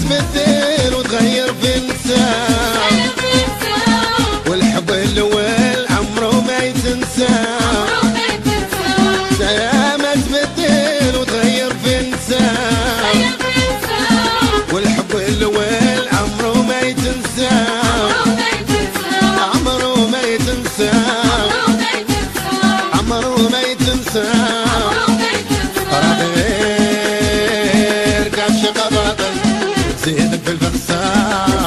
تبدل وتغير في انسان، والحب الاول عمره ما يتنسى. يا ما تبدل وتغير في انسان، والحب الاول عمره ما يتنسى، عمره ما يتنسى، عمره ما يتنسى. غير كعشق باطل تزيدك في الفرسان،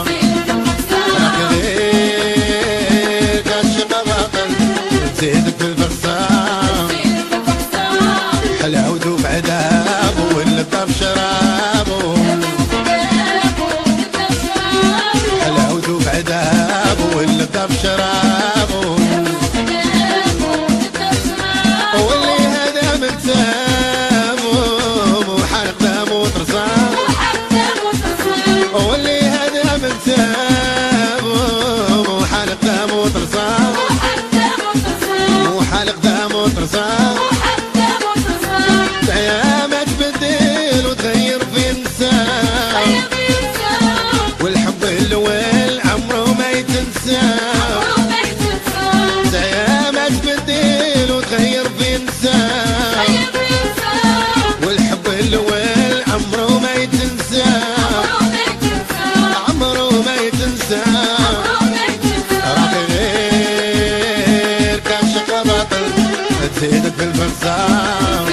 غير كعشق باطل تزيدك في الفرسان. حلاوته بعذابه واللطف شرابه، حلاوته بعذابه واللطف شرابه. واللي هذا مكتابه وحرق دمه وطرزان، واللي هذا مكتابه وحرق دمه وطرزان، وحرق دمه وطرزان. يا ما تبدل وتغير في انسان، والحب الاول عمره ما يتنسى. يا ما تبدل وتغير في انسان، والحب الاول عمره ما يتنسى، عمره ما يتنسى. راكي غير كعشق باطل تزيدك في الفرسان،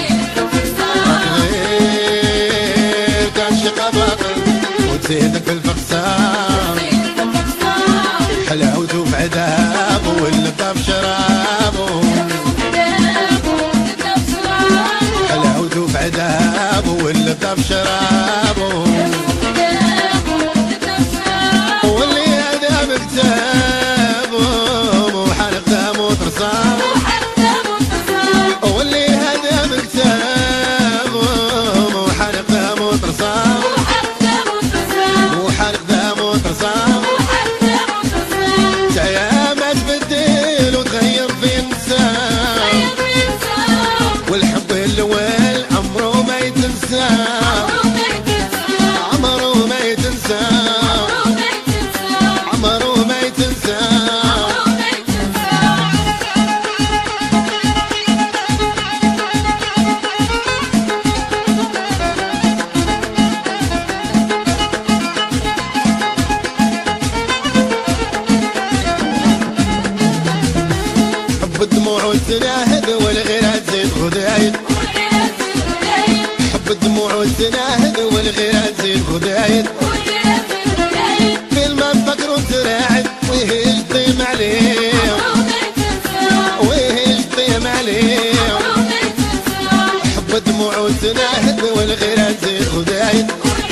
غير كعشق باطل وتزيدك في الفرسان. حلاوته بعذابه واللطف شرابه، حلاوته بعذابه واللطف شرابه. واللي هذا مكتابه وحرق دمه وطرزان، واللي هذا مكتابه وحرق دمه وطرزان، وحرق دمه وطرزان. يا ما تبدل وتغير في انسان، والحب الاول عمره ما يتنسى، عمره ما يتنسى، عمره ما يتنسى. حب الدموع والتناهد والغيرة تزيد غدايد، حب الدموع والتناهد والغيرة تزيد غدايد. كل ما تفكر وتراعد ويهيج طيم عليه، ويهيج طيم عليه. حب الدموع والتناهد والغيرة تزيد غدايد،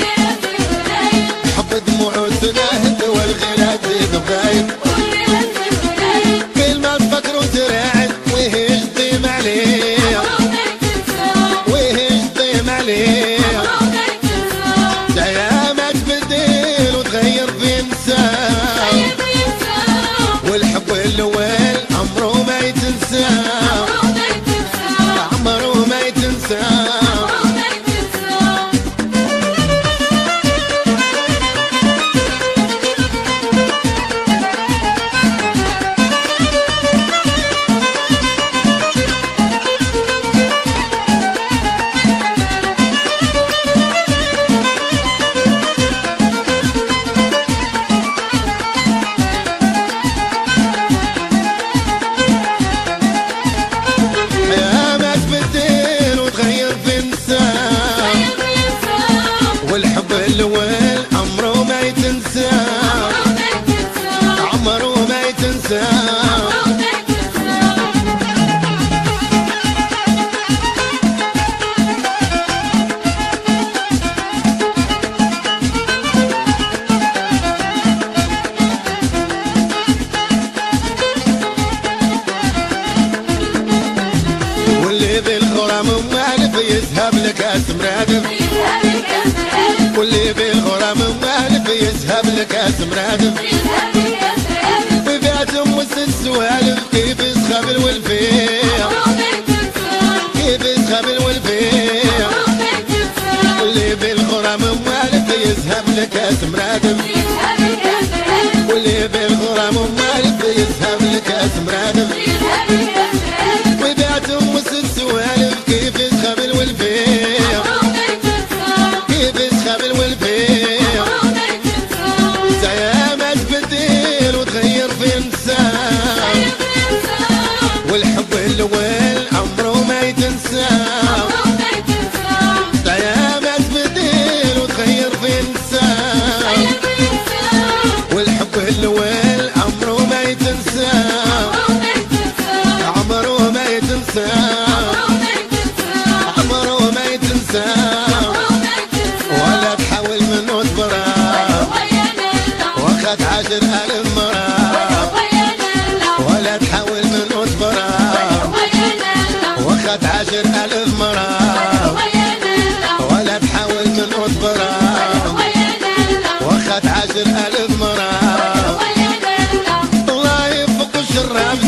حب الدموع والتناهد والغيرة تزيد غدايد. كل ما تفكر وتراعد ويهيج طيم عليه، ويهيج طيم عليه. يا ما تبدل وتغير في انسان، والحب الاول عمره ما يتنسى، عمره ما يتنسى. والحب الاول عمره ما يتنسى، عمره ما يتنسى. واللي بالغرام مالف يذهب لك اسم رادف، واللي بالغرام مالف يذهب لك اسم رادف. ببيعت وسط السوالف كيف يسخب الولفيع، كيف يسخب الولفيع. اللي بالغرام مالف يذهب يسهب لكاس مرادم واللي بالغرام ومالف يسهب لكاس مرادم وبعت ست سوالف كيف تخبل والبيع كيف تخبل والبيع يا ما تبدل وتغير في النساء والحب الاول عمره ما يتنسى يا ما تبدل وتغير في النساء والحب الاول عمره ما يتنسى عمره ما يتنسى عمره ما يتنسى ولا تحاول منه تبرع واخد 10,000 مرة ولا تحاول منه تبرع واخد 10,000 مرة ولا تحاول منه تبرع واخد 10,000 مرة الله يفك الشراب